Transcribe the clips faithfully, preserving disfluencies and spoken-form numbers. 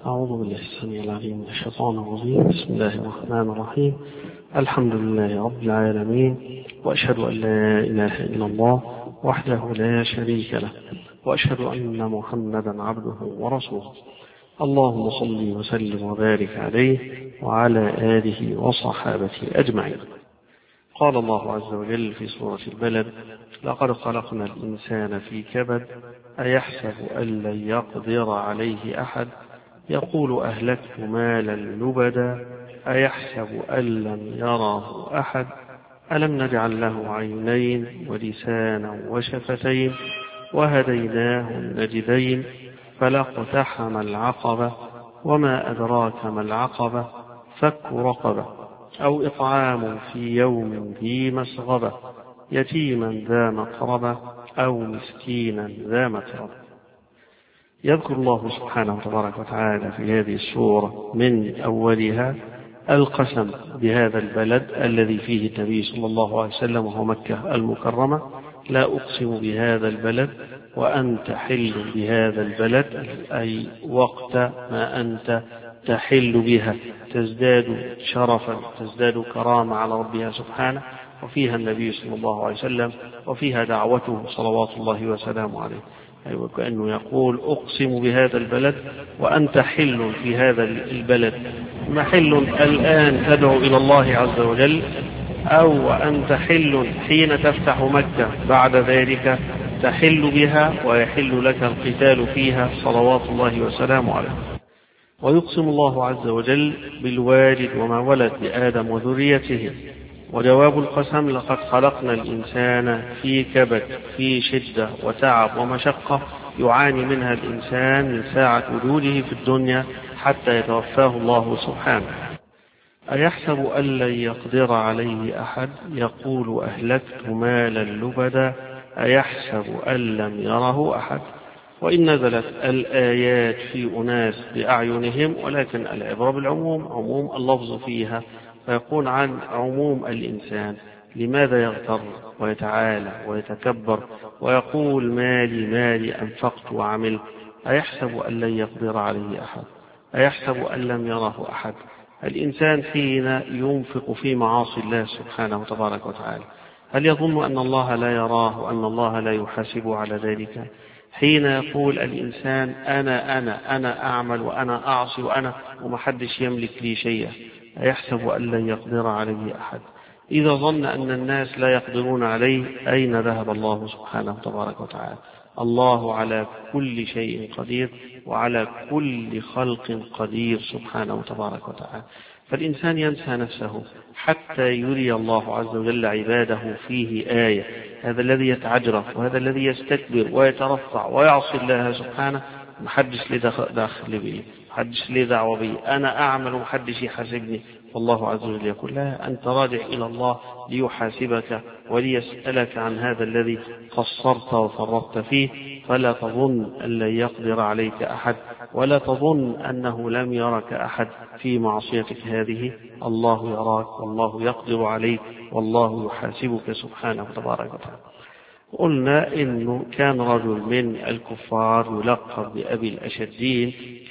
أعوذ بالله السميع العليم من الشيطان الرجيم. بسم الله الرحمن الرحيم. الحمد لله رب العالمين، وأشهد أن لا إله إلا الله وحده لا شريك له، وأشهد أن محمدا عبده ورسوله. اللهم صل وسلم وبارك عليه وعلى آله وصحابته أجمعين. قال الله عز وجل في سورة البلد: لقد خلقنا الإنسان في كبد أيحسب أن لن يقدر عليه أحد يقول أهلكت مالا لبدا أيحسب أن لم يراه أحد ألم نجعل له عينين ولسانا وشفتين وهديناه النجدين فلاقتحم العقبة وما أدراك ما العقبة فك رقبة أو إطعام في يوم ذي مسغبة يتيما ذا مقربة أو مسكينا ذا متربة. يذكر الله سبحانه تبارك وتعالى في هذه السورة من أولها القسم بهذا البلد الذي فيه النبي صلى الله عليه وسلم وهو مكة المكرمة: لا أقسم بهذا البلد وأنت حل بهذا البلد، أي وقت ما أنت تحل بها تزداد شرفا تزداد كرامة على ربها سبحانه، وفيها النبي صلى الله عليه وسلم وفيها دعوته صلوات الله وسلامه عليه. أيوة، كأنه يقول أقسم بهذا البلد وأنت حل في هذا البلد، محل الآن تدعو إلى الله عز وجل، أو أنت حل حين تفتح مكة بعد ذلك تحل بها ويحل لك القتال فيها صلوات الله وسلامه عليه. ويقسم الله عز وجل بالوالد وما ولد لآدم وذريته، وجواب القسم: لقد خلقنا الإنسان في كبد، في شدة وتعب ومشقة يعاني منها الإنسان من ساعة وجوده في الدنيا حتى يتوفاه الله سبحانه. أيحسب أن لن يقدر عليه أحد يقول أهلكت مالا لبدا أيحسب أن لم يره أحد. وإن نزلت الآيات في أناس بأعينهم، ولكن العبرة بالعموم، عموم اللفظ فيها، فيقول عن عموم الإنسان. لماذا يغتر ويتعالى ويتكبر ويقول مالي مالي أنفقت وعملت؟ أيحسب أن لن يقدر عليه أحد، أيحسب أن لم يره أحد. الإنسان حين ينفق في معاصي الله سبحانه تبارك وتعالى هل يظن أن الله لا يراه وأن الله لا يحاسبه على ذلك؟ حين يقول الإنسان أنا أنا أنا أعمل وأنا أعصي وأنا ومحدش يملك لي شيئا، أيحسب أن لن يقدر عليه أحد. إذا ظن أن الناس لا يقدرون عليه أين ذهب الله سبحانه تبارك وتعالى؟ الله على كل شيء قدير وعلى كل خلق قدير سبحانه تبارك وتعالى. فالإنسان ينسى نفسه حتى يري الله عز وجل عباده فيه آية. هذا الذي يتعجرف وهذا الذي يستكبر ويترفع ويعصي الله سبحانه محدش لي داخل بي، محدش لي دعوة بي، أنا أعمل ومحدش يحاسبني. والله عز وجل يقول: لا، أنت راجع إلى الله ليحاسبك وليسألك عن هذا الذي قصرت وفرطت فيه. فلا تظن أن لن يقدر عليك أحد، ولا تظن أنه لم يرك أحد في معصيتك هذه. الله يراك والله يقدر عليك والله يحاسبك سبحانه تبارك وتعالى. قلنا إنه كان رجل من الكفار يلقب بأبي الأشدين،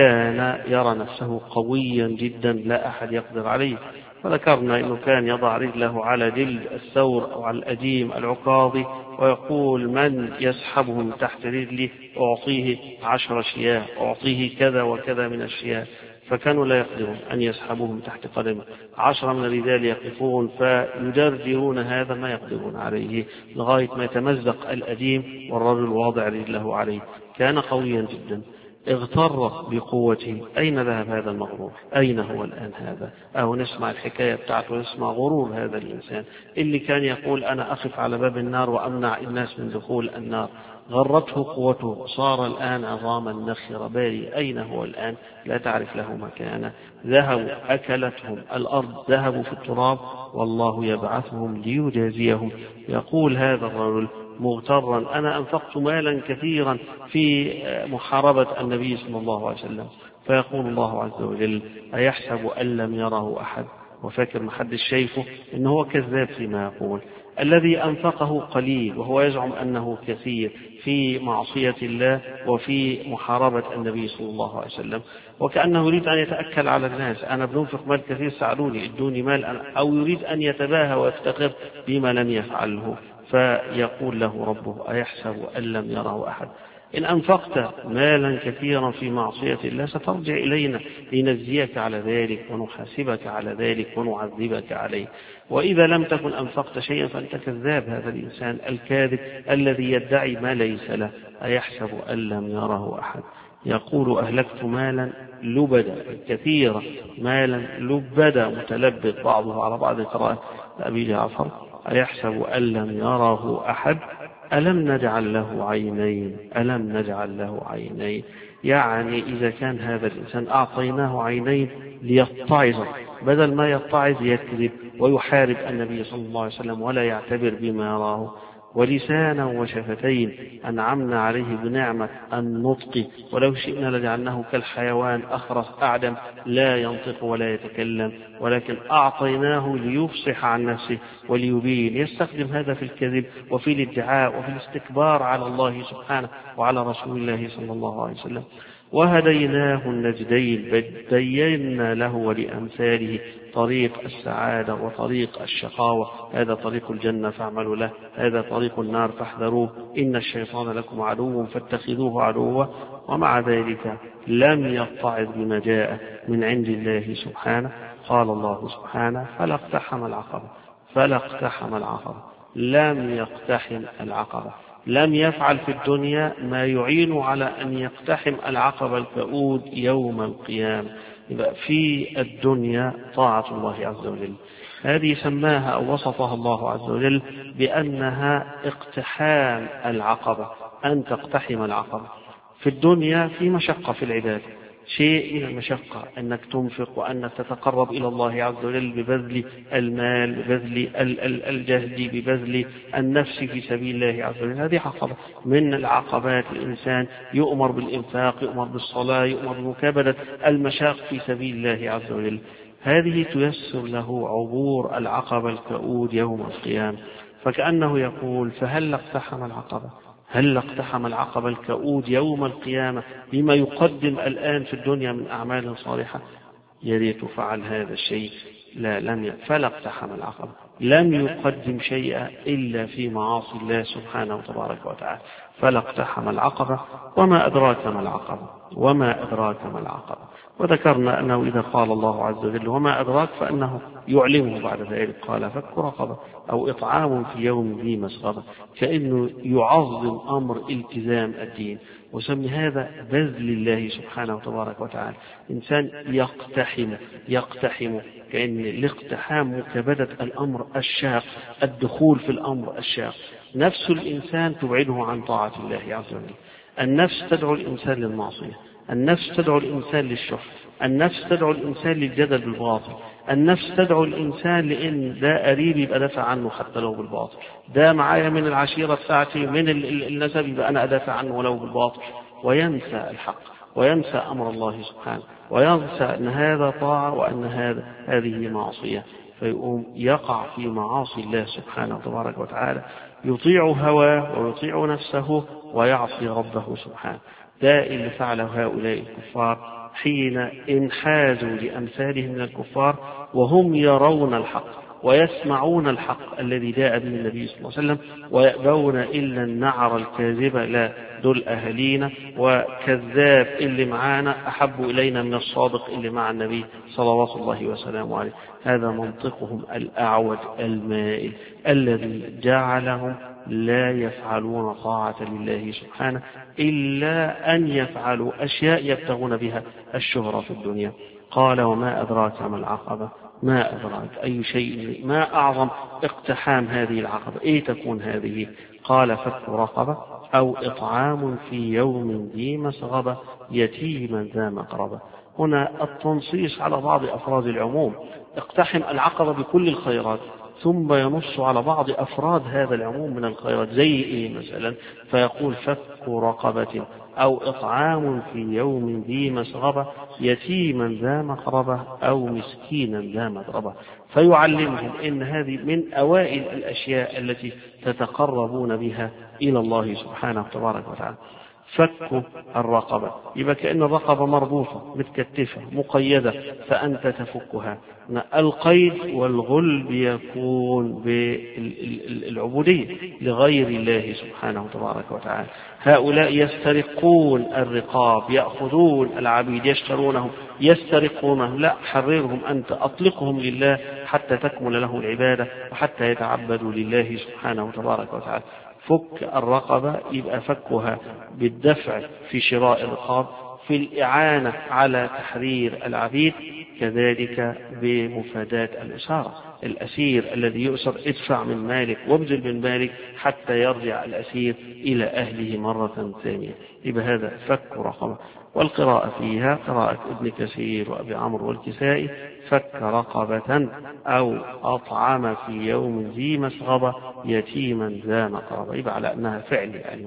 كان يرى نفسه قويا جدا لا أحد يقدر عليه. فذكرنا إنه كان يضع رجله على جلد الثور أو على الأديم العكاظي ويقول: من يسحبهم تحت رجلي أعطيه عشر شياه، أعطيه كذا وكذا من الشياه. فكانوا لا يقدرون أن يسحبوهم تحت قدمه. عشرة من الرجال يقفون فيجرجرون هذا ما يقدرون عليه لغاية ما يتمزق الأديم والرجل واضع رجله عليه. كان قويا جدا، اغتر بقوته. أين ذهب هذا المغرور؟ أين هو الآن هذا؟ أو نسمع الحكاية بتاعته ونسمع غرور هذا الإنسان اللي كان يقول: أنا أقف على باب النار وأمنع الناس من دخول النار. غرته قوته، صار الآن عظاما نخرة باري. أين هو الآن؟ لا تعرف له مكانه. ذهبوا أكلتهم الأرض، ذهبوا في التراب، والله يبعثهم ليجازيهم. يقول هذا الرجل مغترا: أنا أنفقت مالا كثيرا في محاربة النبي صلى الله عليه وسلم. فيقول الله عز وجل: أيحسب أن لم يره أحد؟ وفاكر محدش شايفه إنه هو كذاب فيما يقول. الذي أنفقه قليل وهو يزعم أنه كثير في معصية الله وفي محاربة النبي صلى الله عليه وسلم، وكأنه يريد أن يتأكل على الناس، أنا بننفق مال كثير ساعدوني ادوني مال، أو يريد أن يتباهى ويفتخر بما لم يفعله، فيقول له ربه أيحسب أن لم يره أحد. إن أنفقت مالا كثيرا في معصية الله سترجع إلينا لنجزيك على ذلك ونحاسبك على ذلك ونعذبك عليه، وإذا لم تكن أنفقت شيئا فأنت كذاب، هذا الإنسان الكاذب الذي يدعي ما ليس له. أيحسب أن لم يره أحد. يقول أهلكت مالا لبدا، كثيرا مالا لبدا متلبد بعضه على بعض قراءة أبي جعفر. أيحسب أن لم يره أحد. ألم نجعل له عينين ألم نجعل له عينين يعني إذا كان هذا الإنسان أعطيناه عينين ليتعظ، بدل ما يتعظ يكذب ويحارب النبي صلى الله عليه وسلم ولا يعتبر بما يراه، ولسانا وشفتين أنعمنا عليه بنعمة النطق، ولو شئنا لجعلناه كالحيوان أخرس أعدم لا ينطق ولا يتكلم، ولكن أعطيناه ليفصح عن نفسه وليبين. يستخدم هذا في الكذب وفي الادعاء وفي الاستكبار على الله سبحانه وعلى رسول الله صلى الله عليه وسلم. وهديناه النجدين، بينا له ولأمثاله طريق السعادة وطريق الشقاوة، هذا طريق الجنة فاعملوا له، هذا طريق النار فاحذروه، إن الشيطان لكم عدو فاتخذوه عدوا. ومع ذلك لم يتعظ بما جاء من عند الله سبحانه. قال الله سبحانه فلا اقتحم العقبة فلا اقتحم العقبة لم يقتحم العقبة، لم يفعل في الدنيا ما يعين على أن يقتحم العقبة الكؤود يوم القيامة. يبقى في الدنيا طاعة الله عز وجل، هذه سماها أو وصفها الله عز وجل بأنها اقتحام العقبة، أن تقتحم العقبة. في الدنيا في مشقة في العبادة، شيء من المشقة أنك تنفق وأنك تتقرب إلى الله عز وجل ببذل المال، ببذل الجهد، ببذل النفس في سبيل الله عز وجل. هذه عقبة من العقبات. الإنسان يؤمر بالإنفاق، يؤمر بالصلاة، يؤمر بمكابدة المشاق في سبيل الله عز وجل، هذه تيسر له عبور العقبة الكؤود يوم القيامة. فكأنه يقول فهل اقتحم العقبة هل اقتحم العقبة الكؤود يوم القيامة بما يقدم الآن في الدنيا من أعمال صالحة؟ يريد فعل هذا الشيء، لا لم فلا اقتحم العقبة، لم يقدم شيئا إلا في معاصي الله سبحانه تبارك وتعالى. فلا اقتحم العقبة وما أدراك ما العقبة وما أدراك ما العقبة. وذكرنا أنه إذا قال الله عز وجل وما أدراك فأنه يعلمه بعد ذلك، قال فك رقبة أو إطعام في يوم ذي مسغبة، كأنه يعظم أمر التزام الدين، وسمي هذا بذل الله سبحانه تبارك وتعالى. إنسان يقتحم يقتحم كأن الاقتحام مكابدة الأمر الشاق، الدخول في الأمر الشاق. نفس الإنسان تبعده عن طاعة الله عز وجل، النفس تدعو الإنسان للمعصية، النفس تدعو الإنسان للشح، النفس تدعو الإنسان للجدل بالباطل، النفس تدعو الإنسان لأن ده قريبي يبقى دافع عنه حتى لو بالباطل، ده معايا من العشيرة بتاعتي من النسب يبقى أنا أدافع عنه ولو بالباطل، وينسى الحق وينسى أمر الله سبحانه، وينسى أن هذا طاعة وأن هذا هذه معصية، فيقوم يقع في معاصي الله سبحانه تبارك وتعالى، يطيع هواه ويطيع نفسه ويعصي ربه سبحانه. ده اللي فعله هؤلاء الكفار حين انحازوا لأمثالهم من الكفار وهم يرون الحق ويسمعون الحق الذي جاء به النبي صلى الله عليه وسلم، ويأبون إلا النعر الكاذب، لا دول أهلينا وكذاب اللي معانا أحب إلينا من الصادق اللي مع النبي صلوات الله وسلامه عليه. هذا منطقهم الأعوج المائل الذي جعلهم لا يفعلون طاعة لله سبحانه إلا أن يفعلوا أشياء يبتغون بها الشهرة في الدنيا. قال وما أدراك ما العقبة، ما أدراك أي شيء، ما أعظم اقتحام هذه العقبة، إيه تكون هذه؟ قال فك رقبة أو إطعام في يوم ذي مسغبة يتيما ذا مقربة. هنا التنصيص على بعض أفراد العموم، اقتحم العقبة بكل الخيرات، ثم ينص على بعض أفراد هذا العموم من الخيرات زي إيه مثلا، فيقول فك رقبة أو إطعام في يوم ذي مسغبة يتيما ذا مقربة أو مسكينا ذا متربة، فيعلمهم إن هذه من أوائل الأشياء التي تتقربون بها إلى الله سبحانه تبارك وتعالى. فك الرقبة يبقى كأن الرقبة مربوطة متكتفة مقيدة فأنت تفكها. القيد والغل بيكون بالعبودية لغير الله سبحانه تبارك وتعالى. هؤلاء يسترقون الرقاب، يأخذون العبيد يشترونهم يسترقونهم، لا، حررهم أنت، أطلقهم لله حتى تكمل له العبادة وحتى يتعبدوا لله سبحانه تبارك وتعالى. فك الرقبة يبقى فكها بالدفع في شراء الرقاب، في الإعانة على تحرير العبيد، كذلك بمفاداة الأسارة. الأسير الذي يؤسر ادفع من مالك وابذل من مالك حتى يرجع الأسير إلى أهله مرة ثانية. يبقى هذا فك رقبة. والقراءة فيها قراءة ابن كثير وأبي عمرو والكسائي فك رقبة أو أطعم في يوم ذي مسغبة يتيما ذا مقربة، يبقى على أنها فعل يعني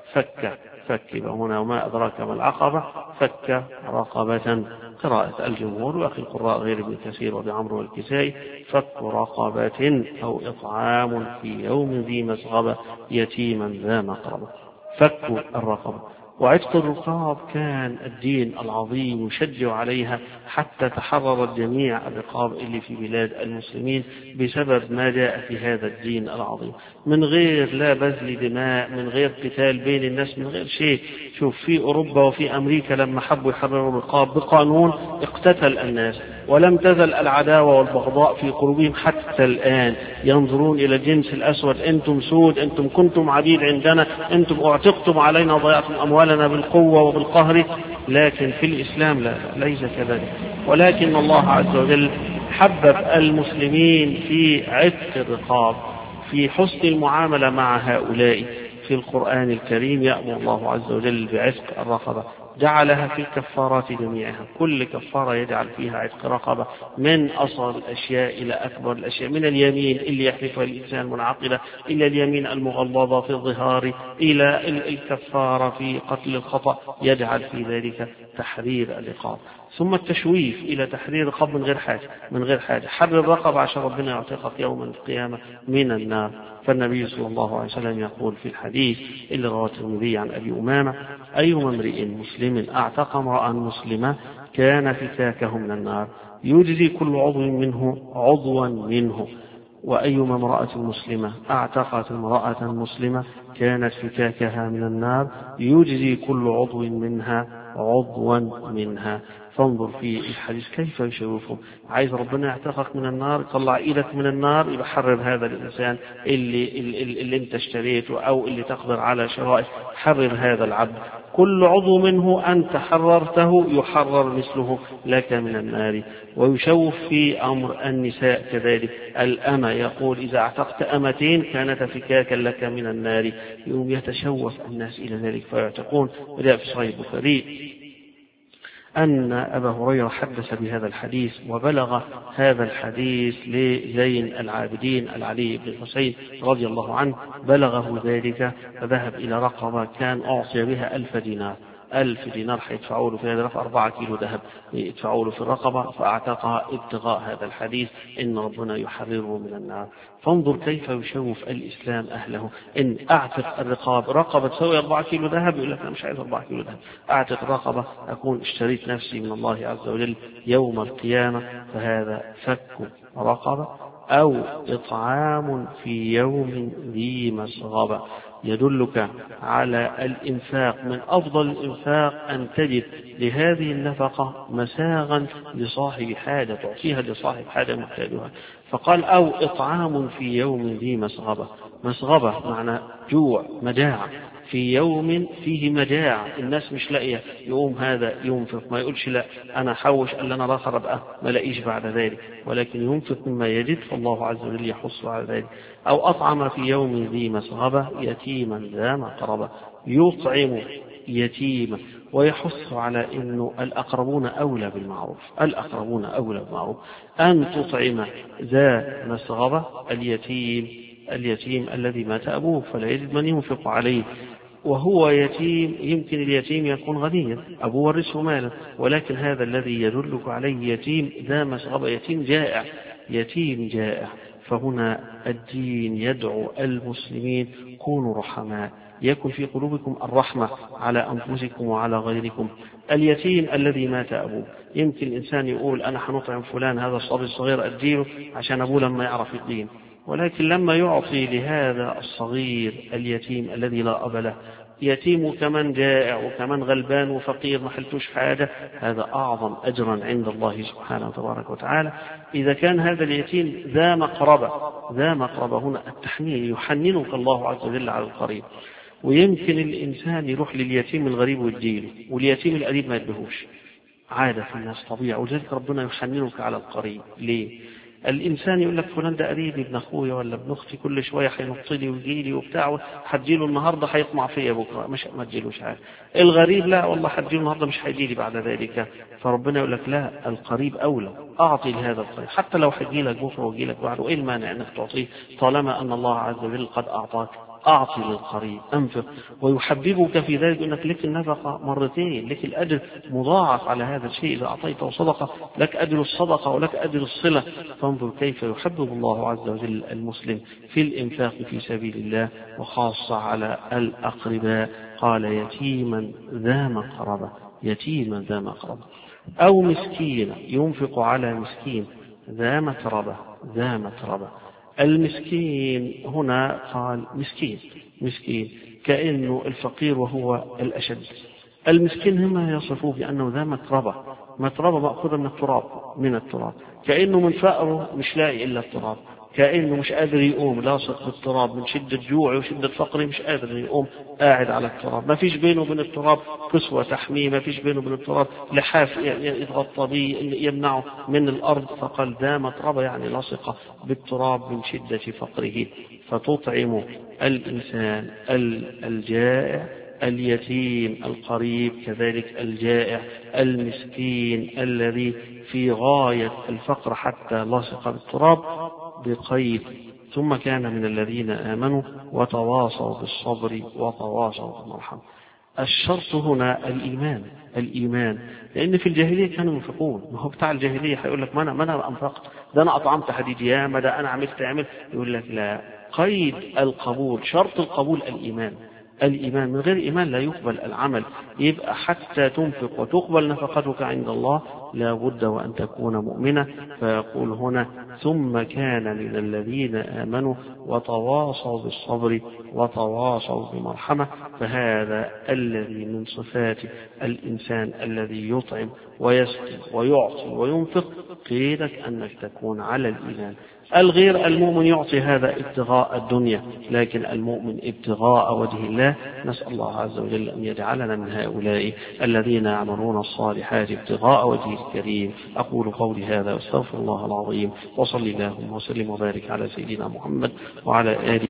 فك فك هنا وما أدراك ما العقبة فك رقبة. قراءة الجمهور وأخي القراء غير ابن كثير وأبي عمرو والكسائي فك رقبة أو إطعام في يوم ذي مسغبة يتيما ذا مقربة. فك الرقبة. وعتق الرقاب كان الدين العظيم يشجع عليها حتى تحررت جميع الرقاب اللي في بلاد المسلمين بسبب ما جاء في هذا الدين العظيم، من غير لا بذل دماء، من غير قتال بين الناس، من غير شيء. شوف في أوروبا وفي أمريكا لما حبوا يحرروا الرقاب بقانون اقتتل الناس، ولم تزل العداوة والبغضاء في قلوبهم حتى الآن، ينظرون إلى الجنس الأسود، أنتم سود، أنتم كنتم عبيد عندنا، أنتم اعتقتم علينا ضيعتم أموالنا بالقوة وبالقهر. لكن في الإسلام لا، ليس كذلك، ولكن الله عز وجل حبب المسلمين في عتق الرقاب، في حسن المعاملة مع هؤلاء. في القرآن الكريم يأمر الله عز وجل بعتق الرقبة، جعلها في الكفارات جميعها، كل كفارة يجعل فيها عتق رقبة، من أصل الأشياء إلى أكبر الأشياء، من اليمين اللي يحلفها الإنسان منعقدة إلى اليمين المغلظة في الظهار إلى الكفارة في قتل الخطأ، يجعل في ذلك تحرير الرقاب. ثم التشويف إلى تحرير الرقاب من غير حاجة، من غير حاجة حرر الرقبة عشان ربنا يعتقك يوم القيامة من النار. فالنبي صلى الله عليه وسلم يقول في الحديث اللي رواه الترمذي عن أبي أمامة: أيما امرئ مسلم أعتق امرأ مسلمة كان فكاكه من النار يجزي كل عضو منه عضوا منه، وأيما امرأة مسلمة أعتقت امرأة مسلمة كانت فكاكها من النار يجزي كل عضو منها عضوا منها. فانظر في الحديث كيف يشوفه، عايز ربنا يعتقك من النار، طلع ايدك من النار، يبقى حرر هذا الإنسان اللي, اللي, اللي انت اشتريته أو اللي تقدر على شرائه، حرر هذا العبد، كل عضو منه أنت حررته يحرر مثله لك من النار. ويشوف في أمر النساء كذلك، الأمة يقول إذا اعتقت أمتين كانت فكاكا لك من النار، يوم يتشوف الناس إلى ذلك فيعتقون. وجاء في صحيح البخاري أن أبا هريرة حدث بهذا الحديث، وبلغ هذا الحديث لزين العابدين العلي بن الحسين رضي الله عنه، بلغه ذلك فذهب إلى رقبة كان أعطي بها ألف دينار، ألف دينار حيدفعوا له في هذا الرقبة أربعة كيلو ذهب يدفعوا له في الرقبة، فأعتقها ابتغاء هذا الحديث إن ربنا يحرره من النار. فانظر كيف يشوف الإسلام أهله، إن أعتق الرقاب، رقبة تسوي أربعة كيلو ذهب، يقول لك أنا مش عايز أربعة كيلو ذهب، أعتق رقبة أكون اشتريت نفسي من الله عز وجل يوم القيامة. فهذا فك رقبة أو إطعام في يوم ذي مسغبة، يدلك على الإنفاق. من أفضل الإنفاق أن تجد لهذه النفقة مساغا لصاحب حاجة، تعطيها لصاحب حاجة محتاجها. فقال أو إطعام في يوم ذي مسغبة، مسغبة معنى جوع مجاعة، في يوم فيه مجاعة الناس مش لاقيه، يقوم هذا ينفق، ما يقولش لا أنا حوش ألا أنا راخر أبقى ما لاقيش بعد ذلك، ولكن ينفق مما يجد، فالله عز وجل يحص على ذلك. أو أطعم في يوم ذي مسغبة يتيما ذا مقربة، يطعم يتيما، ويحث على أنه الأقربون أولى بالمعروف، الأقربون أولى بالمعروف، أن تطعم ذا مسغبة اليتيم اليتيم الذي مات أبوه فلا يجد من ينفق عليه، وهو يتيم. يمكن اليتيم يكون غنيا أبوه ورثه مالا، ولكن هذا الذي يدلك عليه يتيم ذا مسغبة، يتيم جائع، يتيم جائع. فهنا الدين يدعو المسلمين كونوا رحماء، يكن في قلوبكم الرحمة على أنفسكم وعلى غيركم. اليتيم الذي مات أبوه، يمكن الإنسان يقول أنا حنطعم فلان هذا الصبي الصغير أديله عشان أبوه لما يعرف الدين، ولكن لما يعطي لهذا الصغير اليتيم الذي لا أب له، يتيم كمان جائع وكمان غلبان وفقير ما حلتوش حاجة، هذا أعظم أجرا عند الله سبحانه وتبارك وتعالى. إذا كان هذا اليتيم ذا مقربة، ذا مقربة هنا التحنين، يحننك الله عز وجل على القريب. ويمكن الإنسان يروح لليتيم الغريب ويديله، واليتيم القريب ما يدهوش، عادة في الناس طبيعة، وذلك ربنا يحننك على القريب. ليه؟ الإنسان يقول لك فلان ده قريبي ابن أخويا ولا ابن أختي، كل شوية هينط لي ويجي لي وبتاع، هتجيله النهاردة هيطمع فيا بكرة، مش ما تجيلوش حاجة. الغريب لا والله هتجيله النهاردة مش هيجي لي بعد ذلك. فربنا يقول لك لا، القريب أولى، أعطي لهذا القريب حتى لو هيجي لك بكرة ويجي لك بعده، إيه المانع أنك تعطيه طالما أن الله عز وجل قد أعطاك؟ أعطي للقريب، أنفق، ويحببك في ذلك أنك لك النفقة مرتين، لك الأجر مضاعف على هذا الشيء. إذا أعطيته صدقة لك أجر الصدقة ولك أجر الصلة. فانظر كيف يحبب الله عز وجل المسلم في الإنفاق في سبيل الله، وخاصة على الأقرباء. قال يتيما ذا مقربة، يتيما ذا مقربة، أو مسكينا ينفق على مسكين ذا متربة، ذا متربة. المسكين هنا قال مسكين، مسكين كأنه الفقير وهو الأشد. المسكين هم يصفوه بأنه ذا متربة، متربة مأخوذة من التراب، من التراب، كأنه من فقره مش لاقي إلا التراب، كأنه مش قادر يقوم، لاصق بالتراب من شدة جوعه وشدة فقره، مش قادر يقوم، قاعد على التراب، ما فيش بينه وبين التراب كسوة تحميه، ما فيش بينه وبين التراب لحاف يتغطى به يمنعه من الأرض. فقال ذا متربة يعني لاصقة بالتراب من شدة فقره. فتطعم الإنسان الجائع، اليتيم القريب، كذلك الجائع، المسكين الذي في غاية الفقر حتى لاصق بالتراب بقيد ثم كان من الذين آمنوا وتواصوا بالصبر وتواصوا بالمرحمة. الشرط هنا الإيمان، الإيمان، لأن في الجاهلية كانوا ينفقون. ما هو بتاع الجاهلية هيقول لك ما أنا ما أنا أنفقت، ده أنا أطعمت حديد ياما، ده أنا عملت عمل. يقول لك لا، قيد القبول، شرط القبول الإيمان، الإيمان. من غير إيمان لا يقبل العمل. يبقى حتى تنفق وتقبل نفقتك عند الله لا بد وأن تكون مؤمنة. فيقول هنا ثم كان من الذين آمنوا وتواصوا بالصبر وتواصوا بالمرحمة. فهذا الذي من صفات الإنسان الذي يطعم ويسقي ويعطي وينفق، قيدك أنك تكون على الإيمان. الغير المؤمن يعطي هذا ابتغاء الدنيا، لكن المؤمن ابتغاء وجه الله. نسأل الله عز وجل أن يجعلنا من هؤلاء الذين يعملون الصالحات ابتغاء وجهه الكريم. أقول قولي هذا واستغفر الله العظيم، وصلي اللهم وسلم وبارك على سيدنا محمد وعلى آله